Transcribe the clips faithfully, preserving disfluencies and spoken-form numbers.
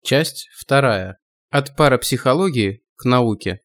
Часть вторая. От парапсихологии к науке.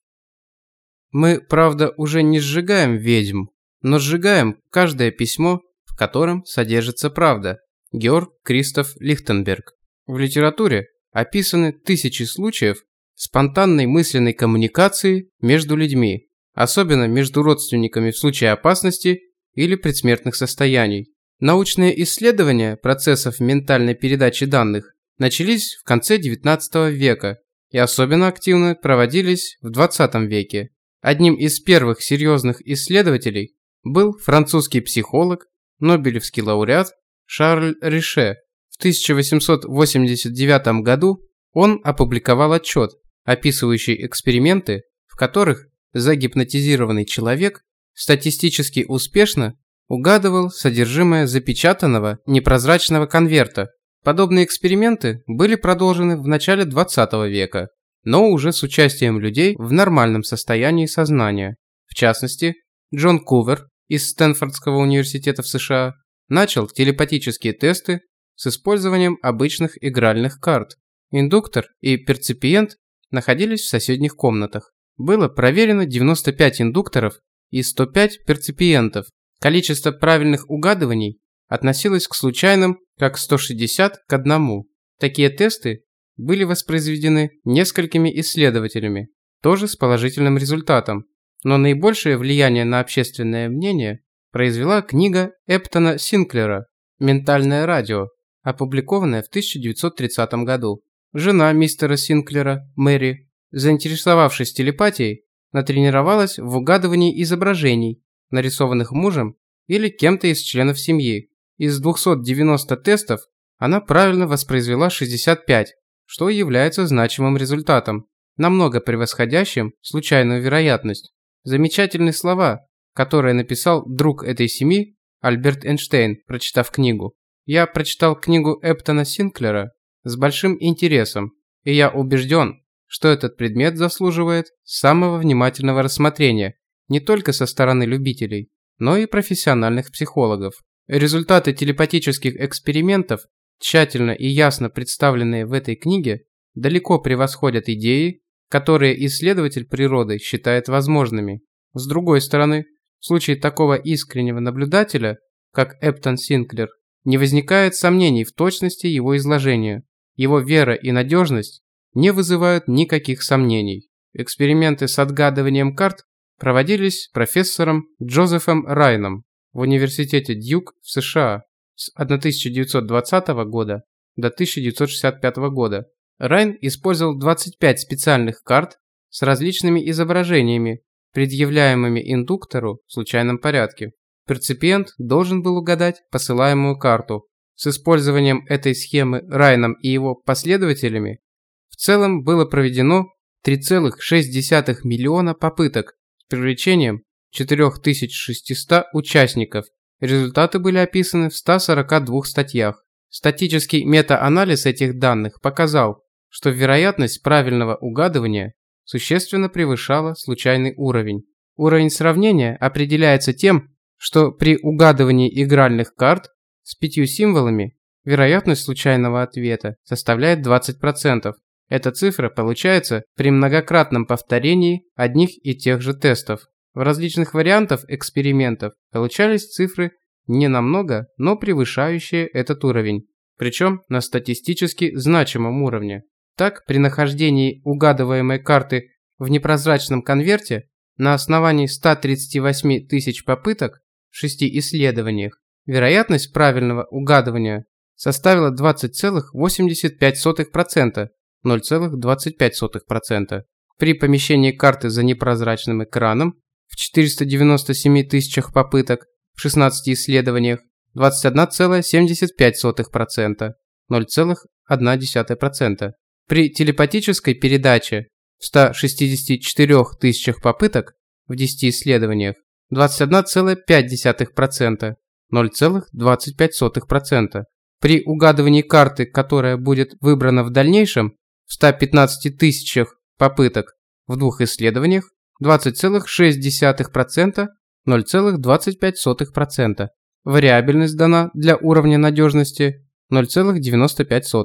Мы, правда, уже не сжигаем ведьм, но сжигаем каждое письмо, в котором содержится правда. Георг Кристоф Лихтенберг. В литературе описаны тысячи случаев спонтанной мысленной коммуникации между людьми, особенно между родственниками в случае опасности или предсмертных состояний. Научные исследования процессов ментальной передачи данных начались в конце девятнадцатого века и особенно активно проводились в двадцатом веке. Одним из первых серьезных исследователей был французский психолог, нобелевский лауреат Шарль Рише. В тысяча восемьсот восемьдесят девятом году он опубликовал отчет, описывающий эксперименты, в которых загипнотизированный человек статистически успешно угадывал содержимое запечатанного непрозрачного конверта. Подобные эксперименты были продолжены в начале двадцатого века, но уже с участием людей в нормальном состоянии сознания. В частности, Джон Кувер из Стэнфордского университета в США начал телепатические тесты с использованием обычных игральных карт. Индуктор и перципиент находились в соседних комнатах. Было проверено девяносто пять индукторов и сто пять перципиентов. Количество правильных угадываний относилось к случайным как сто шестьдесят к одному. Такие тесты были воспроизведены несколькими исследователями, тоже с положительным результатом. Но наибольшее влияние на общественное мнение произвела книга Эптона Синклера «Ментальное радио», опубликованная в тысяча девятьсот тридцатом году. Жена мистера Синклера, Мэри, заинтересовавшись телепатией, натренировалась в угадывании изображений, нарисованных мужем или кем-то из членов семьи. Из двухсот девяноста тестов она правильно воспроизвела шестьдесят пять, что является значимым результатом, намного превосходящим случайную вероятность. Замечательные слова, которые написал друг этой семьи Альберт Эйнштейн, прочитав книгу. «Я прочитал книгу Эптона Синклера с большим интересом, и я убежден, что этот предмет заслуживает самого внимательного рассмотрения не только со стороны любителей, но и профессиональных психологов». Результаты телепатических экспериментов, тщательно и ясно представленные в этой книге, далеко превосходят идеи, которые исследователь природы считает возможными. С другой стороны, в случае такого искреннего наблюдателя, как Эптон Синклер, не возникает сомнений в точности его изложения. Его вера и надежность не вызывают никаких сомнений. Эксперименты с отгадыванием карт проводились профессором Джозефом Райном в университете Дьюк в США с тысяча девятьсот двадцатого года до тысяча девятьсот шестьдесят пятого года. Райн использовал двадцать пять специальных карт с различными изображениями, предъявляемыми индуктору в случайном порядке. Перципиент должен был угадать посылаемую карту. С использованием этой схемы Райном и его последователями в целом было проведено три целых шесть десятых миллиона попыток с привлечением четыре тысячи шестьсот участников. Результаты были описаны в ста сорока двух статьях. Статический метаанализ этих данных показал, что вероятность правильного угадывания существенно превышала случайный уровень. Уровень сравнения определяется тем, что при угадывании игральных карт с пятью символами вероятность случайного ответа составляет двадцать процентов. Эта цифра получается при многократном повторении одних и тех же тестов. В различных вариантах экспериментов получались цифры не намного, но превышающие этот уровень, причем на статистически значимом уровне. Так, при нахождении угадываемой карты в непрозрачном конверте на основании ста тридцати восьми тысяч попыток в шести исследованиях вероятность правильного угадывания составила двадцать целых восемьдесят пять сотых процента, ноль целых двадцать пять сотых процента. При помещении карты за непрозрачным экраном в четырёхстах девяноста семи тысячах попыток в шестнадцати исследованиях двадцать одна целая семьдесят пять сотых процента, ноль целых одна десятая процента. При телепатической передаче в ста шестидесяти четырёх тысячах попыток в десяти исследованиях двадцать одна целая пять десятых процента, ноль целых двадцать пять сотых процента. При угадывании карты, которая будет выбрана в дальнейшем в ста пятнадцати тысячах попыток в двух исследованиях двадцать целых шесть десятых процента, ноль целых двадцать пять сотых процента. Вариабельность дана для уровня надежности ноль целых девяносто пять сотых.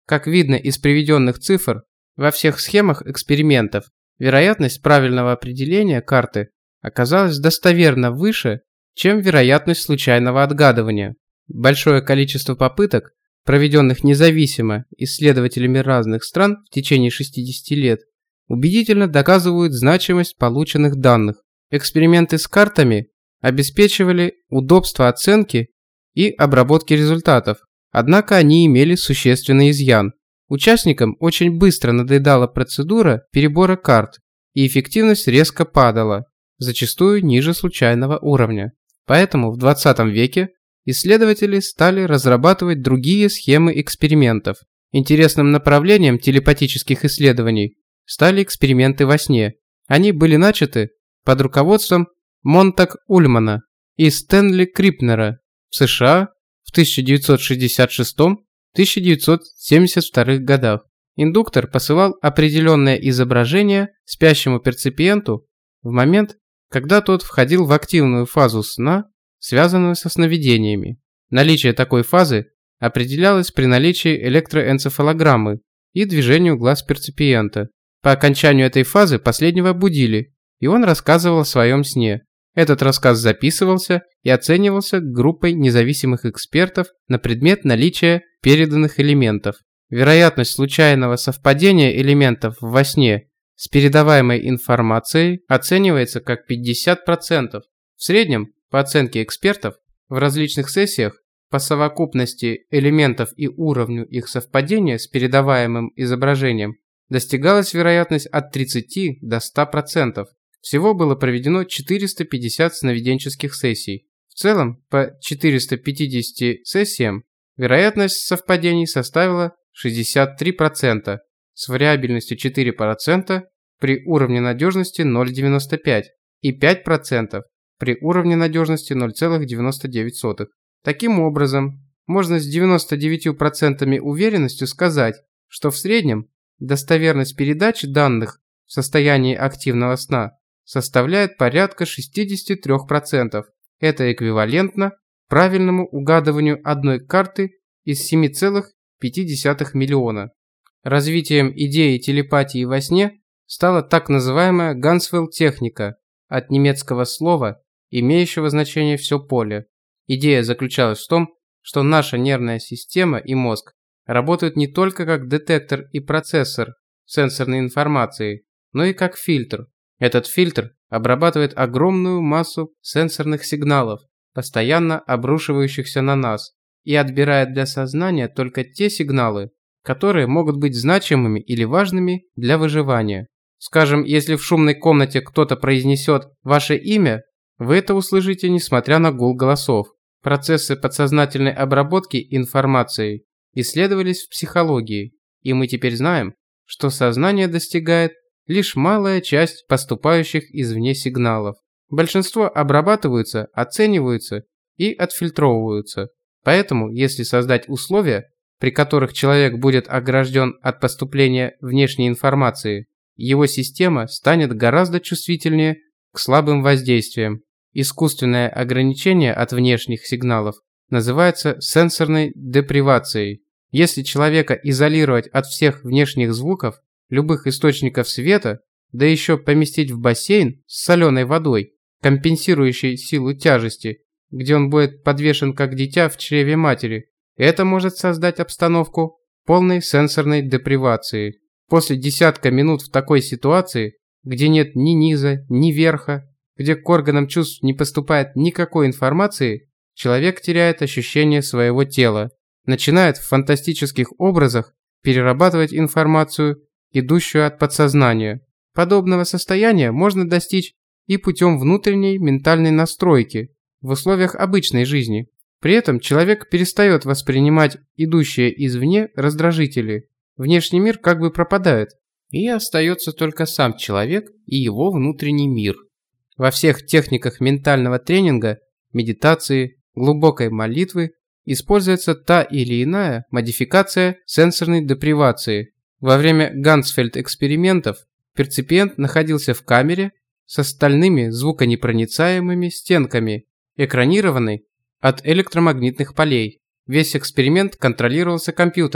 Как видно из приведенных цифр, во всех схемах экспериментов вероятность правильного определения карты оказалась достоверно выше, чем вероятность случайного отгадывания. Большое количество попыток, проведенных независимо исследователями разных стран в течение шестидесяти лет, убедительно доказывают значимость полученных данных. Эксперименты с картами обеспечивали удобство оценки и обработки результатов, однако они имели существенный изъян. Участникам очень быстро надоедала процедура перебора карт, и эффективность резко падала, зачастую ниже случайного уровня. Поэтому в двадцатом веке исследователи стали разрабатывать другие схемы экспериментов. Интересным направлением телепатических исследований стали эксперименты во сне. Они были начаты под руководством Монтаг Ульмана и Стэнли Крипнера в США в тысяча девятьсот шестьдесят шестом — тысяча девятьсот семьдесят втором годах. Индуктор посылал определенное изображение спящему перципиенту в момент, когда тот входил в активную фазу сна, связанную со сновидениями. Наличие такой фазы определялось при наличии электроэнцефалограммы и движению глаз перципиента. По окончанию этой фазы последнего будили, и он рассказывал о своем сне. Этот рассказ записывался и оценивался группой независимых экспертов на предмет наличия переданных элементов. Вероятность случайного совпадения элементов во сне с передаваемой информацией оценивается как пятьдесят процентов. В среднем, по оценке экспертов, в различных сессиях по совокупности элементов и уровню их совпадения с передаваемым изображением достигалась вероятность от тридцати до ста процентов. Всего было проведено четыреста пятьдесят сновиденческих сессий. В целом, по четырёмстам пятидесяти сессиям вероятность совпадений составила шестьдесят три процента с вариабельностью четыре процента при уровне надежности ноль целых девяносто пять сотых и пять процентов при уровне надежности ноль целых девяносто девять сотых. Таким образом, можно с девяноста девятью процентами уверенностью сказать, что в среднем достоверность передачи данных в состоянии активного сна составляет порядка шестьдесят три процента. Это эквивалентно правильному угадыванию одной карты из семи целых пяти десятых миллиона. Развитием идеи телепатии во сне стала так называемая Гансвелл-техника, от немецкого слова, имеющего значение «все поле». Идея заключалась в том, что наша нервная система и мозг работают не только как детектор и процессор сенсорной информации, но и как фильтр. Этот фильтр обрабатывает огромную массу сенсорных сигналов, постоянно обрушивающихся на нас, и отбирает для сознания только те сигналы, которые могут быть значимыми или важными для выживания. Скажем, если в шумной комнате кто-то произнесет ваше имя, вы это услышите, несмотря на гул голосов. Процессы подсознательной обработки информации исследовались в психологии, и мы теперь знаем, что сознание достигает лишь малая часть поступающих извне сигналов. Большинство обрабатываются, оцениваются и отфильтровываются. Поэтому, если создать условия, при которых человек будет огражден от поступления внешней информации, его система станет гораздо чувствительнее к слабым воздействиям. Искусственное ограничение от внешних сигналов называется сенсорной депривацией. Если человека изолировать от всех внешних звуков, любых источников света, да еще поместить в бассейн с соленой водой, компенсирующей силу тяжести, где он будет подвешен как дитя в чреве матери, это может создать обстановку полной сенсорной депривации. После десятка минут в такой ситуации, где нет ни низа, ни верха, где к органам чувств не поступает никакой информации, человек теряет ощущение своего тела, начинает в фантастических образах перерабатывать информацию, идущую от подсознания. Подобного состояния можно достичь и путем внутренней ментальной настройки в условиях обычной жизни. При этом человек перестает воспринимать идущие извне раздражители. Внешний мир как бы пропадает, и остается только сам человек и его внутренний мир. Во всех техниках ментального тренинга, медитации, глубокой молитвы используется та или иная модификация сенсорной депривации. Во время Гансфельд-экспериментов перципиент находился в камере с стальными звуконепроницаемыми стенками, экранированной от электромагнитных полей. Весь эксперимент контролировался компьютером,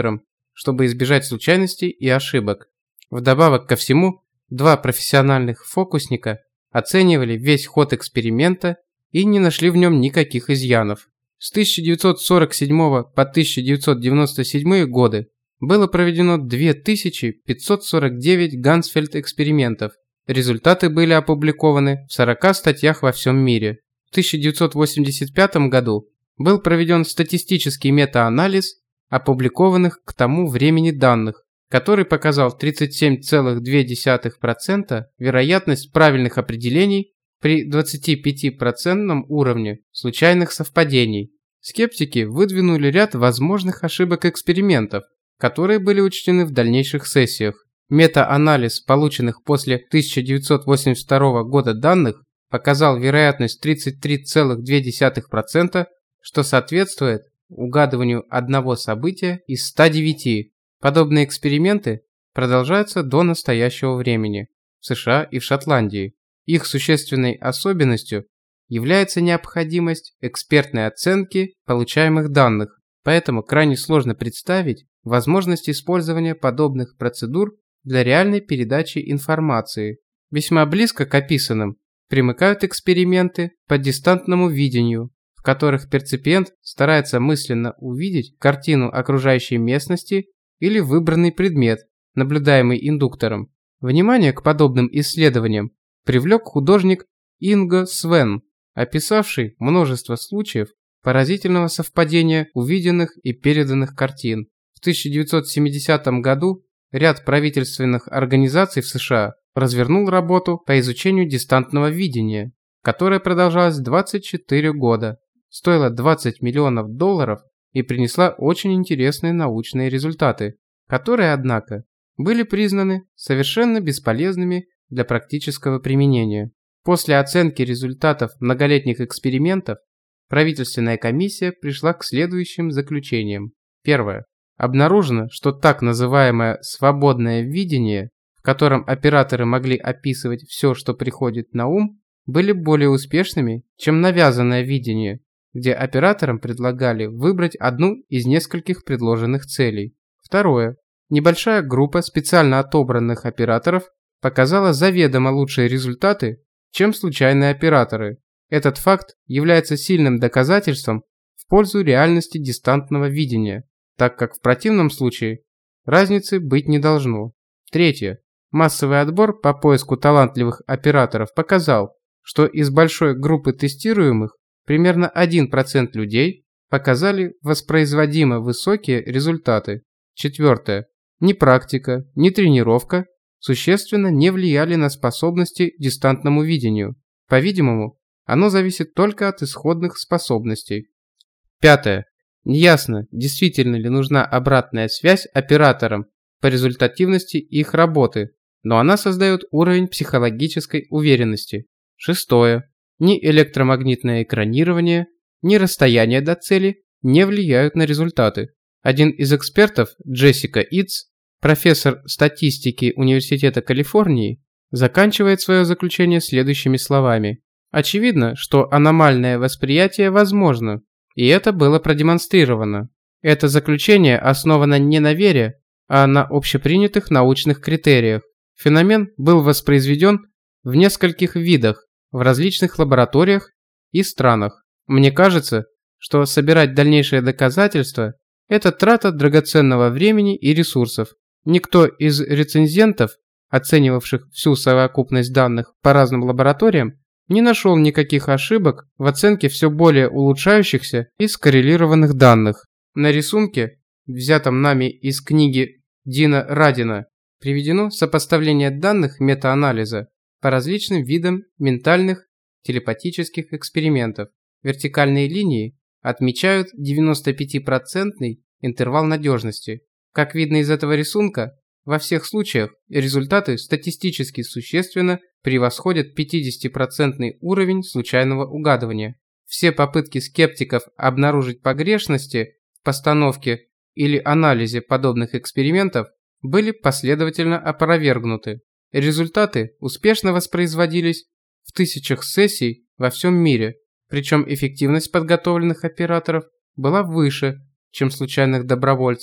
чтобы избежать случайностей и ошибок. Вдобавок ко всему, два профессиональных фокусника оценивали весь ход эксперимента и не нашли в нем никаких изъянов. С тысяча девятьсот сорок седьмого по тысяча девятьсот девяносто седьмой годы было проведено две тысячи пятьсот сорок девять Гансфельд-экспериментов. Результаты были опубликованы в сорока статьях во всем мире. В тысяча девятьсот восемьдесят пятом году был проведен статистический метаанализ опубликованных к тому времени данных, который показал тридцать семь целых две десятых процента вероятность правильных определений при двадцатипятипроцентном уровне случайных совпадений. Скептики выдвинули ряд возможных ошибок экспериментов, которые были учтены в дальнейших сессиях. Метаанализ полученных после тысяча девятьсот восемьдесят второго года данных показал вероятность тридцать три целых две десятых процента, что соответствует угадыванию одного события из ста девяти. Подобные эксперименты продолжаются до настоящего времени в США и в Шотландии. Их существенной особенностью является необходимость экспертной оценки получаемых данных, поэтому крайне сложно представить возможность использования подобных процедур для реальной передачи информации. Весьма близко к описанным примыкают эксперименты по дистантному видению, в которых перципиент старается мысленно увидеть картину окружающей местности или выбранный предмет, наблюдаемый индуктором. Внимание к подобным исследованиям привлек художник Инго Свен, описавший множество случаев поразительного совпадения увиденных и переданных картин. В тысяча девятьсот семидесятом году ряд правительственных организаций в США развернул работу по изучению дистантного видения, которая продолжалась двадцать четыре года, стоила двадцать миллионов долларов и принесла очень интересные научные результаты, которые, однако, были признаны совершенно бесполезными для практического применения. После оценки результатов многолетних экспериментов правительственная комиссия пришла к следующим заключениям. Первое. Обнаружено, что так называемое «свободное видение», в котором операторы могли описывать все, что приходит на ум, были более успешными, чем навязанное видение, где операторам предлагали выбрать одну из нескольких предложенных целей. Второе. Небольшая группа специально отобранных операторов показала заведомо лучшие результаты, чем случайные операторы. Этот факт является сильным доказательством в пользу реальности дистантного видения, так как в противном случае разницы быть не должно. Третье. Массовый отбор по поиску талантливых операторов показал, что из большой группы тестируемых примерно один процент людей показали воспроизводимо высокие результаты. Четвертое. Ни практика, ни тренировка существенно не влияли на способности к дистантному видению. По-видимому, оно зависит только от исходных способностей. Пятое. Неясно, действительно ли нужна обратная связь операторам по результативности их работы, но она создает уровень психологической уверенности. Шестое. Ни электромагнитное экранирование, ни расстояние до цели не влияют на результаты. Один из экспертов, Джессика Итс, профессор статистики Университета Калифорнии, заканчивает свое заключение следующими словами. Очевидно, что аномальное восприятие возможно, и это было продемонстрировано. Это заключение основано не на вере, а на общепринятых научных критериях. Феномен был воспроизведен в нескольких видах, в различных лабораториях и странах. Мне кажется, что собирать дальнейшие доказательства – это трата драгоценного времени и ресурсов. Никто из рецензентов, оценивавших всю совокупность данных по разным лабораториям, не нашел никаких ошибок в оценке все более улучшающихся и скоррелированных данных. На рисунке, взятом нами из книги Дина Радина, приведено сопоставление данных метаанализа по различным видам ментальных телепатических экспериментов. Вертикальные линии отмечают девяносто пять процентов интервал надежности. Как видно из этого рисунка, во всех случаях результаты статистически существенно превосходят пятидесятипроцентный уровень случайного угадывания. Все попытки скептиков обнаружить погрешности в постановке или анализе подобных экспериментов были последовательно опровергнуты. Результаты успешно воспроизводились в тысячах сессий во всем мире, причем эффективность подготовленных операторов была выше, чем случайных добровольцев.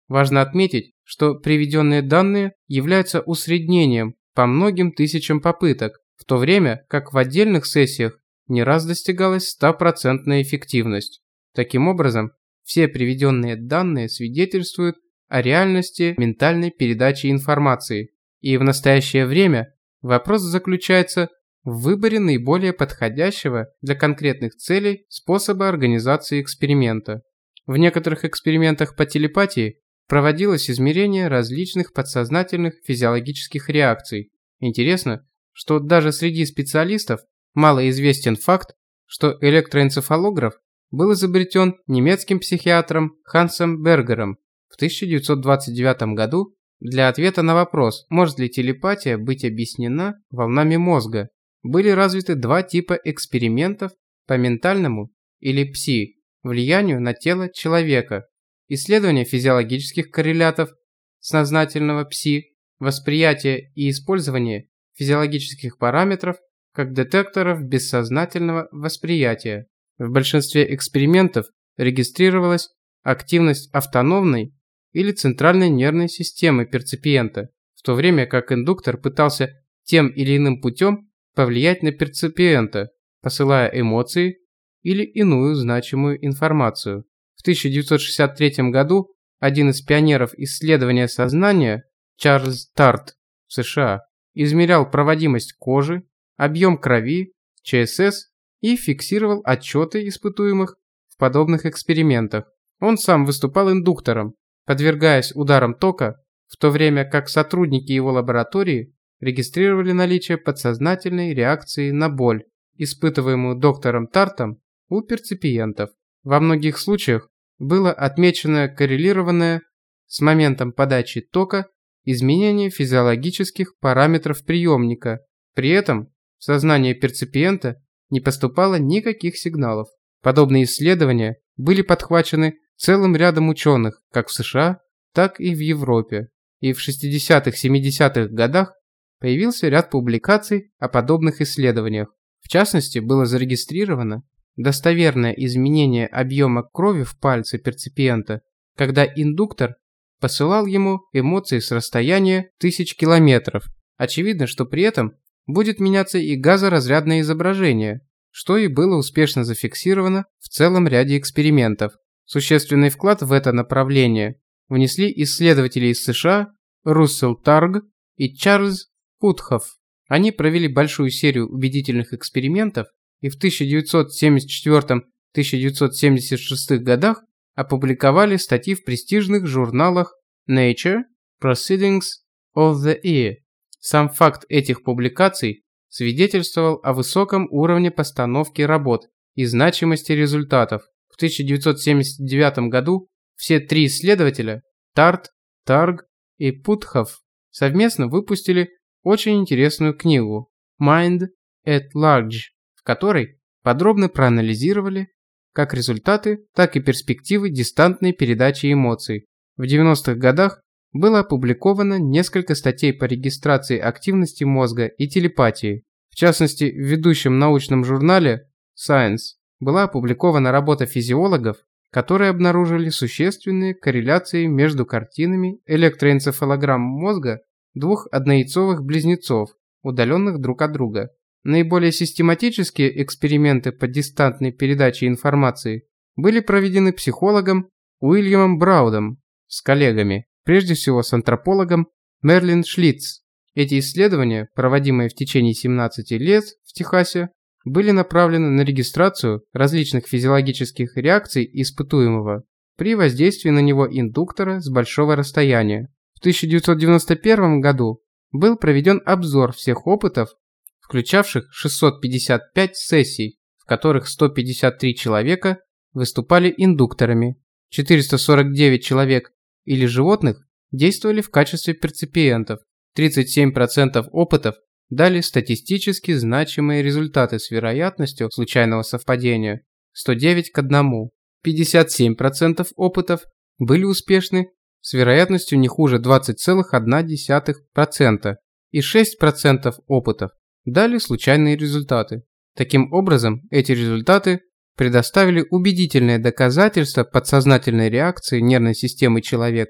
Важно отметить, что приведенные данные являются усреднением по многим тысячам попыток, в то время как в отдельных сессиях не раз достигалась стопроцентная эффективность. Таким образом, все приведенные данные свидетельствуют о реальности ментальной передачи информации, и в настоящее время вопрос заключается в выборе наиболее подходящего для конкретных целей способа организации эксперимента. В некоторых экспериментах по телепатии проводилось измерение различных подсознательных физиологических реакций. Интересно, что даже среди специалистов малоизвестен факт, что электроэнцефалограф был изобретен немецким психиатром Хансом Бергером в тысяча девятьсот двадцать девятом году для ответа на вопрос, может ли телепатия быть объяснена волнами мозга. Были развиты два типа экспериментов по ментальному или пси влиянию на тело человека. Исследование физиологических коррелятов сознательного пси, восприятие и использование физиологических параметров как детекторов бессознательного восприятия. В большинстве экспериментов регистрировалась активность автономной или центральной нервной системы перципиента, в то время как индуктор пытался тем или иным путем повлиять на перципиента, посылая эмоции или иную значимую информацию. В тысяча девятьсот шестьдесят третьем году один из пионеров исследования сознания, Чарльз Тарт в США, измерял проводимость кожи, объем крови, ЧСС и фиксировал отчеты испытуемых в подобных экспериментах. Он сам выступал индуктором, подвергаясь ударам тока, в то время как сотрудники его лаборатории регистрировали наличие подсознательной реакции на боль, испытываемую доктором Тартом у перципиентов. Во многих случаях было отмечено коррелированное с моментом подачи тока изменение физиологических параметров приемника. При этом в сознание перципиента не поступало никаких сигналов. Подобные исследования были подхвачены целым рядом ученых как в США, так и в Европе. И в шестидесятых-семидесятых годах появился ряд публикаций о подобных исследованиях. В частности, было зарегистрировано достоверное изменение объема крови в пальце перципиента, когда индуктор посылал ему эмоции с расстояния тысяч километров. Очевидно, что при этом будет меняться и газоразрядное изображение, что и было успешно зафиксировано в целом ряде экспериментов. Существенный вклад в это направление внесли исследователи из США Руссел Тарг и Чарльз Путхофф. Они провели большую серию убедительных экспериментов и в тысяча девятьсот семьдесят четвёртом — тысяча девятьсот семьдесят шестом годах опубликовали статьи в престижных журналах Nature, Proceedings of the Ear. Сам факт этих публикаций свидетельствовал о высоком уровне постановки работ и значимости результатов. В тысяча девятьсот семьдесят девятом году все три исследователя – Тарт, Тарг и Путхофф – совместно выпустили очень интересную книгу Mind at Large, в которой подробно проанализировали как результаты, так и перспективы дистантной передачи эмоций. В девяностых годах было опубликовано несколько статей по регистрации активности мозга и телепатии. В частности, в ведущем научном журнале Science была опубликована работа физиологов, которые обнаружили существенные корреляции между картинами электроэнцефалограмм мозга двух однояйцовых близнецов, удаленных друг от друга. Наиболее систематические эксперименты по дистантной передаче информации были проведены психологом Уильямом Браудом с коллегами, прежде всего с антропологом Мерлин Шлиц. Эти исследования, проводимые в течение семнадцати лет в Техасе, были направлены на регистрацию различных физиологических реакций испытуемого при воздействии на него индуктора с большого расстояния. В тысяча девятьсот девяносто первом году был проведен обзор всех опытов, включавших шестьсот пятьдесят пять сессий, в которых сто пятьдесят три человека выступали индукторами, четыреста сорок девять человек или животных действовали в качестве перципиентов, тридцать семь процентов опытов дали статистически значимые результаты с вероятностью случайного совпадения сто девять к одному, пятьдесят семь процентов опытов были успешны с вероятностью не хуже двадцать целых одна десятая процента и шесть процентов опытов дали случайные результаты. Таким образом, эти результаты предоставили убедительное доказательство подсознательной реакции нервной системы человека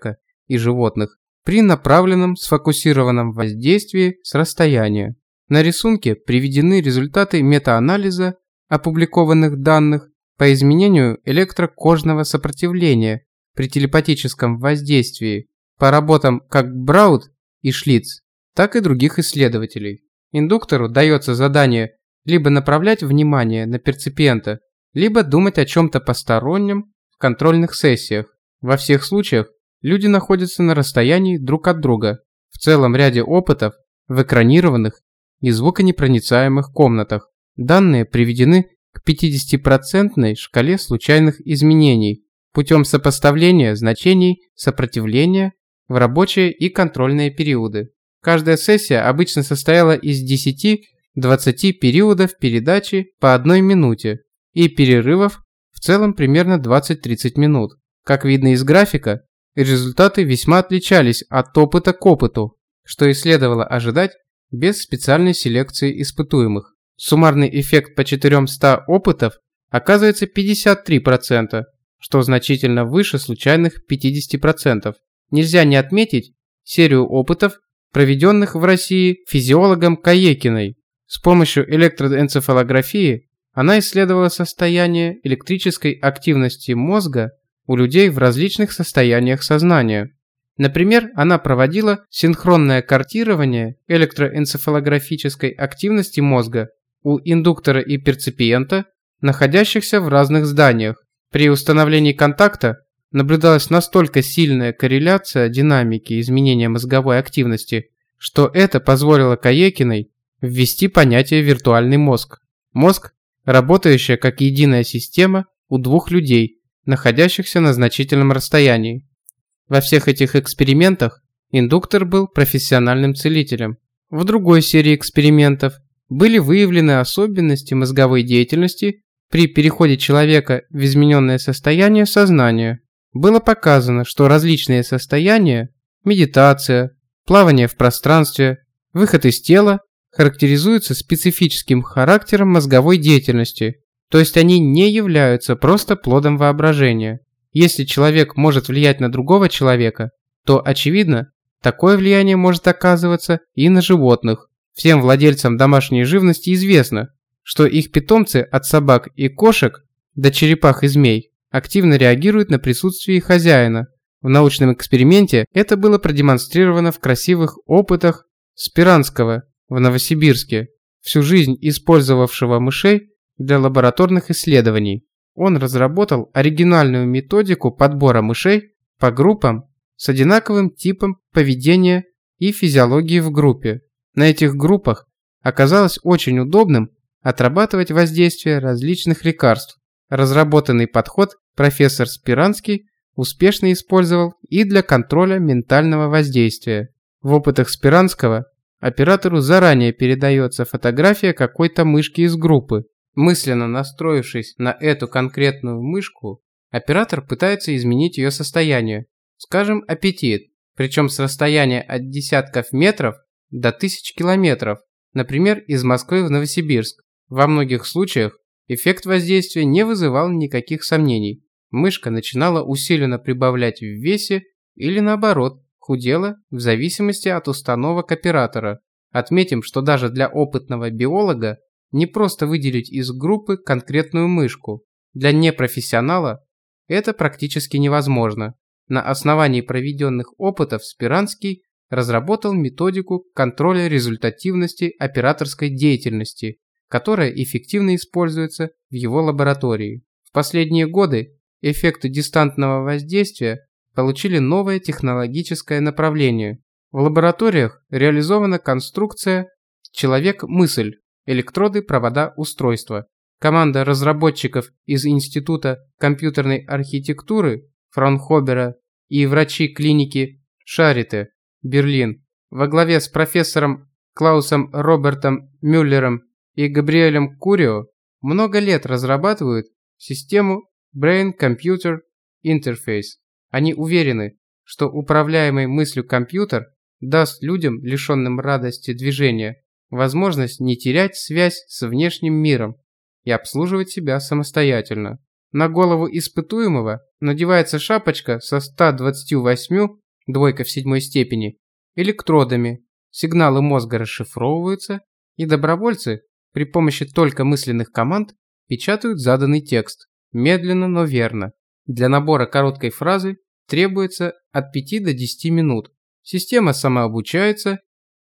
и животных при направленном сфокусированном воздействии с расстояния. На рисунке приведены результаты метаанализа опубликованных данных по изменению электрокожного сопротивления при телепатическом воздействии по работам как Браут и Шлиц, так и других исследователей. Индуктору дается задание либо направлять внимание на перципиента, либо думать о чем-то постороннем в контрольных сессиях. Во всех случаях люди находятся на расстоянии друг от друга, в целом ряде опытов в экранированных и звуконепроницаемых комнатах. Данные приведены к пятидесятипроцентной шкале случайных изменений путем сопоставления значений сопротивления в рабочие и контрольные периоды. Каждая сессия обычно состояла из десяти-двадцати периодов передачи по одной минуте и перерывов в целом примерно двадцать-тридцать минут. Как видно из графика, результаты весьма отличались от опыта к опыту, что и следовало ожидать без специальной селекции испытуемых. Суммарный эффект по четырёмстам опытов оказывается пятьдесят три процента, что значительно выше случайных пятидесяти процентов. Нельзя не отметить серию опытов, проведенных в России физиологом Каекиной. С помощью электроэнцефалографии она исследовала состояние электрической активности мозга у людей в различных состояниях сознания. Например, она проводила синхронное картирование электроэнцефалографической активности мозга у индуктора и перципиента, находящихся в разных зданиях. При установлении контакта наблюдалась настолько сильная корреляция динамики изменения мозговой активности, что это позволило Каекиной ввести понятие «виртуальный мозг». Мозг, работающая как единая система у двух людей, находящихся на значительном расстоянии. Во всех этих экспериментах индуктор был профессиональным целителем. В другой серии экспериментов были выявлены особенности мозговой деятельности при переходе человека в измененное состояние сознания. Было показано, что различные состояния – медитация, плавание в пространстве, выход из тела – характеризуются специфическим характером мозговой деятельности, то есть они не являются просто плодом воображения. Если человек может влиять на другого человека, то, очевидно, такое влияние может оказываться и на животных. Всем владельцам домашней живности известно, что их питомцы от собак и кошек до черепах и змей активно реагируют на присутствие хозяина. В научном эксперименте это было продемонстрировано в красивых опытах Спиранского в Новосибирске, всю жизнь использовавшего мышей для лабораторных исследований. Он разработал оригинальную методику подбора мышей по группам с одинаковым типом поведения и физиологии в группе. На этих группах оказалось очень удобным отрабатывать воздействие различных лекарств. Разработанный подход профессор Спиранский успешно использовал и для контроля ментального воздействия. В опытах Спиранского оператору заранее передается фотография какой-то мышки из группы. Мысленно настроившись на эту конкретную мышку, оператор пытается изменить ее состояние, скажем, аппетит, причем с расстояния от десятков метров до тысяч километров, например, из Москвы в Новосибирск. Во многих случаях эффект воздействия не вызывал никаких сомнений. Мышка начинала усиленно прибавлять в весе или наоборот, худела в зависимости от установок оператора. Отметим, что даже для опытного биолога не просто выделить из группы конкретную мышку. Для непрофессионала это практически невозможно. На основании проведенных опытов Спиранский разработал методику контроля результативности операторской деятельности, которая эффективно используется в его лаборатории. В последние годы эффекты дистантного воздействия получили новое технологическое направление. В лабораториях реализована конструкция «Человек-мысль», электроды, провода, устройства. Команда разработчиков из Института компьютерной архитектуры Фраунхобера и врачи клиники Шарите, Берлин, во главе с профессором Клаусом Робертом Мюллером и Габриэлем Курио много лет разрабатывают систему Brain-Computer Interface. Они уверены, что управляемый мыслью компьютер даст людям, лишенным радости движения, возможность не терять связь с внешним миром и обслуживать себя самостоятельно. На голову испытуемого надевается шапочка со ста двадцатью восьмью двойка в седьмой степени, электродами, сигналы мозга расшифровываются, и добровольцы при помощи только мысленных команд печатают заданный текст, медленно, но верно. Для набора короткой фразы требуется от пяти до десяти минут. Система самообучается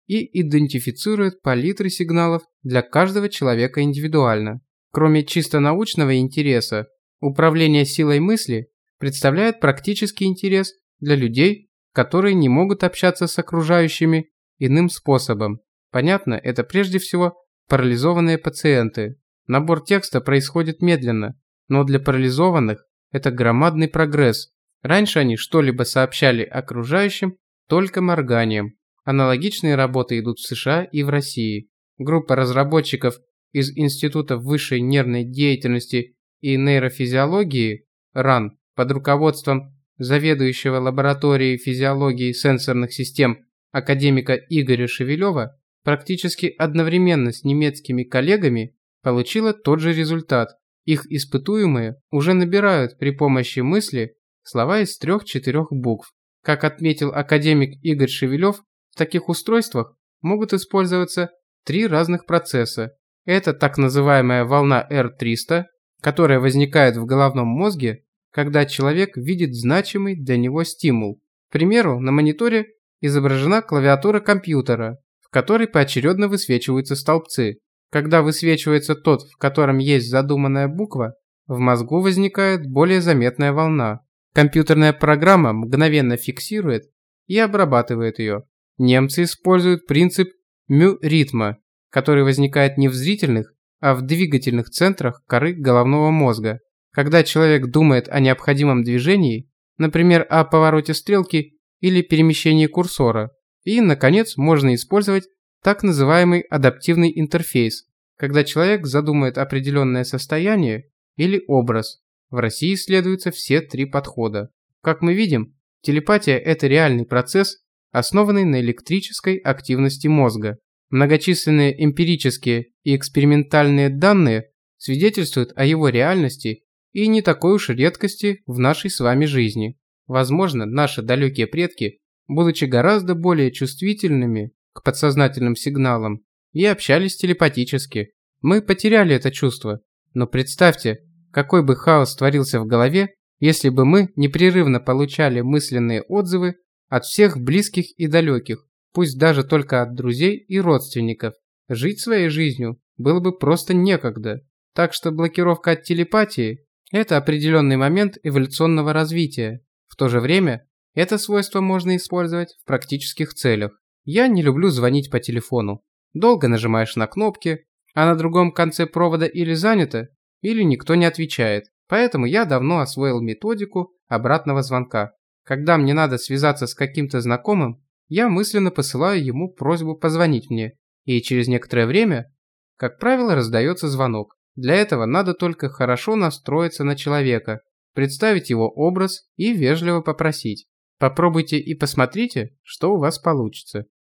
и идентифицирует палитры сигналов для каждого человека индивидуально. Кроме чисто научного интереса, управление силой мысли представляет практический интерес для людей, которые не могут общаться с окружающими иным способом. Понятно, это прежде всего парализованные пациенты. Набор текста происходит медленно, но для парализованных это громадный прогресс. Раньше они что-либо сообщали окружающим только морганием. Аналогичные работы идут в США и в России. Группа разработчиков из Института высшей нервной деятельности и нейрофизиологии РАН под руководством заведующего лабораторией физиологии сенсорных систем академика Игоря Шевелева практически одновременно с немецкими коллегами получила тот же результат. Их испытуемые уже набирают при помощи мысли слова из трех-четырех букв. Как отметил академик Игорь Шевелев, в таких устройствах могут использоваться три разных процесса. Это так называемая волна эр триста, которая возникает в головном мозге, когда человек видит значимый для него стимул. К примеру, на мониторе изображена клавиатура компьютера, в которой поочередно высвечиваются столбцы. Когда высвечивается тот, в котором есть задуманная буква, в мозгу возникает более заметная волна. Компьютерная программа мгновенно фиксирует и обрабатывает ее. Немцы используют принцип мю-ритма, который возникает не в зрительных, а в двигательных центрах коры головного мозга. Когда человек думает о необходимом движении, например, о повороте стрелки или перемещении курсора. И, наконец, можно использовать так называемый адаптивный интерфейс, когда человек задумает определенное состояние или образ. В России исследуются все три подхода. Как мы видим, телепатия – это реальный процесс, основанный на электрической активности мозга. Многочисленные эмпирические и экспериментальные данные свидетельствуют о его реальности и не такой уж редкости в нашей с вами жизни. Возможно, наши далекие предки, будучи гораздо более чувствительными к подсознательным сигналам, и общались телепатически. Мы потеряли это чувство, но представьте, какой бы хаос творился в голове, если бы мы непрерывно получали мысленные отзывы от всех близких и далеких, пусть даже только от друзей и родственников. Жить своей жизнью было бы просто некогда. Так что блокировка от телепатии – это определенный момент эволюционного развития. В то же время это свойство можно использовать в практических целях. Я не люблю звонить по телефону. Долго нажимаешь на кнопки, а на другом конце провода или занято, или никто не отвечает. Поэтому я давно освоил методику обратного звонка. Когда мне надо связаться с каким-то знакомым, я мысленно посылаю ему просьбу позвонить мне, и через некоторое время, как правило, раздается звонок. Для этого надо только хорошо настроиться на человека, представить его образ и вежливо попросить. Попробуйте и посмотрите, что у вас получится.